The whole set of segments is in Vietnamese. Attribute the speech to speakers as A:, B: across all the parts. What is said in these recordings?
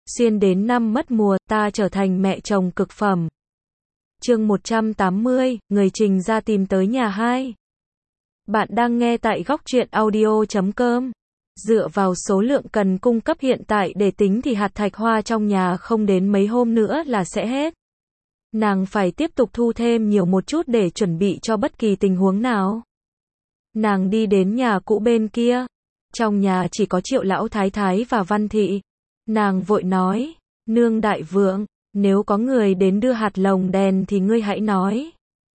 A: Xuyên đến năm mất mùa, ta trở thành mẹ chồng cực phẩm. Chương 180, người Trình ra tìm tới nhà 2. Bạn đang nghe tại góc truyện audio.com. Dựa vào số lượng cần cung cấp hiện tại để tính thì hạt thạch hoa trong nhà không đến mấy hôm nữa là sẽ hết. Nàng phải tiếp tục thu thêm nhiều một chút để chuẩn bị cho bất kỳ tình huống nào. Nàng đi đến nhà cũ bên kia. Trong nhà chỉ có Triệu lão thái thái và Văn thị. Nàng vội nói, nương đại vượng, nếu có người đến đưa hạt lồng đèn thì ngươi hãy nói.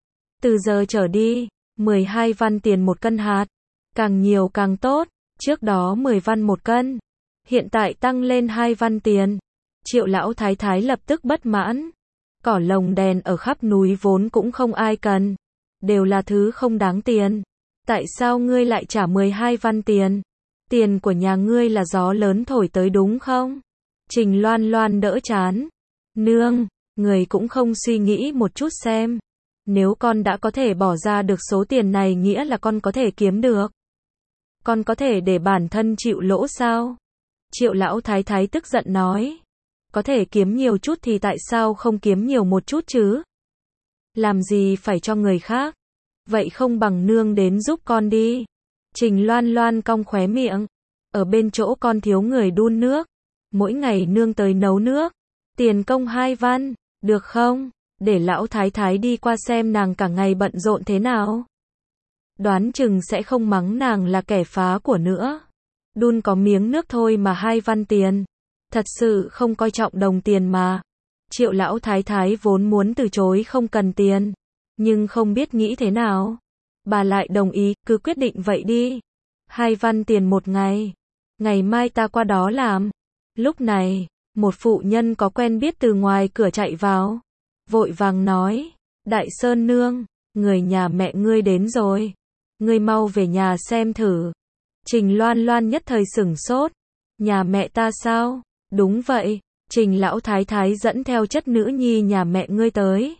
A: Từ giờ trở đi, 12 văn tiền một cân hạt, càng nhiều càng tốt, trước đó 10 văn một cân, hiện tại tăng lên 2 văn tiền. Triệu lão thái thái lập tức bất mãn, cỏ lồng đèn ở khắp núi vốn cũng không ai cần, đều là thứ không đáng tiền, tại sao ngươi lại trả 12 văn tiền? Tiền của nhà ngươi là gió lớn thổi tới đúng không? Trình Loan Loan đỡ chán. Nương, người cũng không suy nghĩ một chút xem. Nếu con đã có thể bỏ ra được số tiền này nghĩa là con có thể kiếm được. Con có thể để bản thân chịu lỗ sao? Triệu lão thái thái tức giận nói. Có thể kiếm nhiều chút thì tại sao không kiếm nhiều một chút chứ? Làm gì phải cho người khác? Vậy không bằng nương đến giúp con đi. Trình Loan Loan cong khóe miệng. Ở bên chỗ con thiếu người đun nước. Mỗi ngày nương tới nấu nước. Tiền công 2 văn, được không? Để lão thái thái đi qua xem nàng cả ngày bận rộn thế nào. Đoán chừng sẽ không mắng nàng là kẻ phá của nữa. Đun có miếng nước thôi mà 2 văn tiền. Thật sự không coi trọng đồng tiền mà. Triệu lão thái thái vốn muốn từ chối không cần tiền. Nhưng không biết nghĩ thế nào. Bà lại đồng ý, cứ quyết định vậy đi. 2 văn tiền một ngày. Ngày mai ta qua đó làm. Lúc này, một phụ nhân có quen biết từ ngoài cửa chạy vào. Vội vàng nói, Đại Sơn nương, người nhà mẹ ngươi đến rồi. Ngươi mau về nhà xem thử. Trình Loan Loan nhất thời sửng sốt. Nhà mẹ ta sao? Đúng vậy, Trình lão thái thái dẫn theo chất nữ nhi nhà mẹ ngươi tới.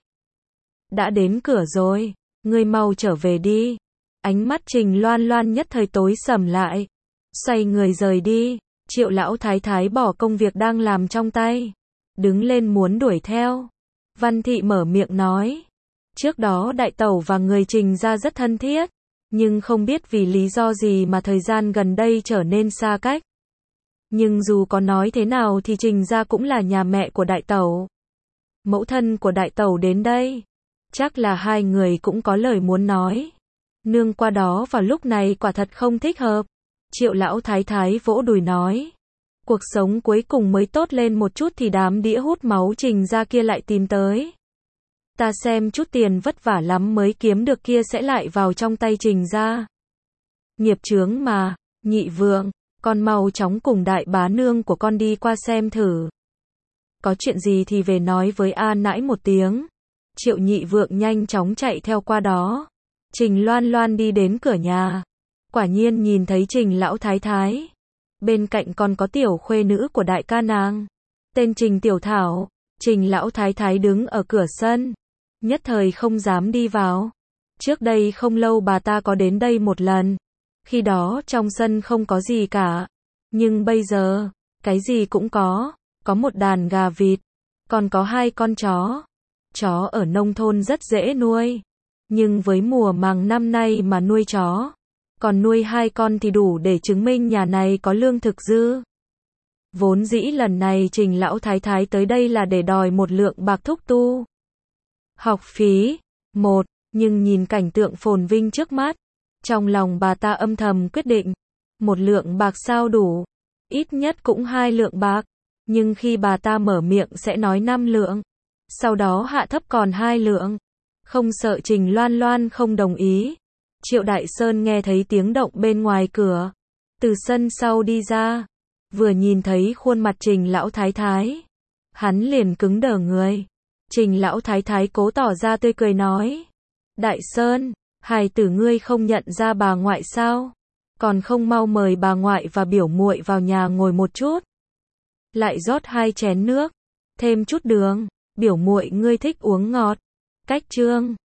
A: Đã đến cửa rồi, ngươi mau trở về đi. Ánh mắt Trình Loan Loan nhất thời tối sầm lại. Xoay người rời đi. Triệu lão thái thái bỏ công việc đang làm trong tay. Đứng lên muốn đuổi theo. Văn thị mở miệng nói. Trước đó đại tẩu và người Trình ra rất thân thiết. Nhưng không biết vì lý do gì mà thời gian gần đây trở nên xa cách. Nhưng dù có nói thế nào thì Trình ra cũng là nhà mẹ của đại tẩu. Mẫu thân của đại tẩu đến đây. Chắc là hai người cũng có lời muốn nói. Nương qua đó vào lúc này quả thật không thích hợp. Triệu lão thái thái vỗ đùi nói. Cuộc sống cuối cùng mới tốt lên một chút thì đám đĩa hút máu Trình ra kia lại tìm tới. Ta xem chút tiền vất vả lắm mới kiếm được kia sẽ lại vào trong tay Trình ra. Nghiệp chướng mà, nhị vượng, con mau chóng cùng đại bá nương của con đi qua xem thử. Có chuyện gì thì về nói với A nãi một tiếng. Triệu nhị vượng nhanh chóng chạy theo qua đó. Trình Loan Loan đi đến cửa nhà. Quả nhiên nhìn thấy Trình lão thái thái. Bên cạnh còn có tiểu khuê nữ của đại ca nàng. Tên Trình Tiểu Thảo. Trình lão thái thái đứng ở cửa sân. Nhất thời không dám đi vào. Trước đây không lâu bà ta có đến đây một lần. Khi đó trong sân không có gì cả. Nhưng bây giờ, cái gì cũng có. Có một đàn gà vịt. Còn có 2 con chó. Chó ở nông thôn rất dễ nuôi. Nhưng với mùa màng năm nay mà nuôi chó. Còn nuôi 2 con thì đủ để chứng minh nhà này có lương thực dư. Vốn dĩ lần này Trình lão thái thái tới đây là để đòi một lượng bạc thúc tu học phí. Nhưng nhìn cảnh tượng phồn vinh trước mắt. Trong lòng bà ta âm thầm quyết định. 1 lượng bạc sao đủ. Ít nhất cũng 2 lượng bạc. Nhưng khi bà ta mở miệng sẽ nói 5 lượng. Sau đó hạ thấp còn 2 lượng. Không sợ Trình Loan Loan không đồng ý. Triệu Đại Sơn nghe thấy tiếng động bên ngoài cửa. Từ sân sau đi ra. Vừa nhìn thấy khuôn mặt Trình lão thái thái. Hắn liền cứng đờ người. Trình lão thái thái cố tỏ ra tươi cười nói. Đại Sơn, hài tử ngươi không nhận ra bà ngoại sao? Còn không mau mời bà ngoại và biểu muội vào nhà ngồi một chút. Lại rót 2 chén nước. Thêm chút đường. Biểu muội ngươi thích uống ngọt. Cách chương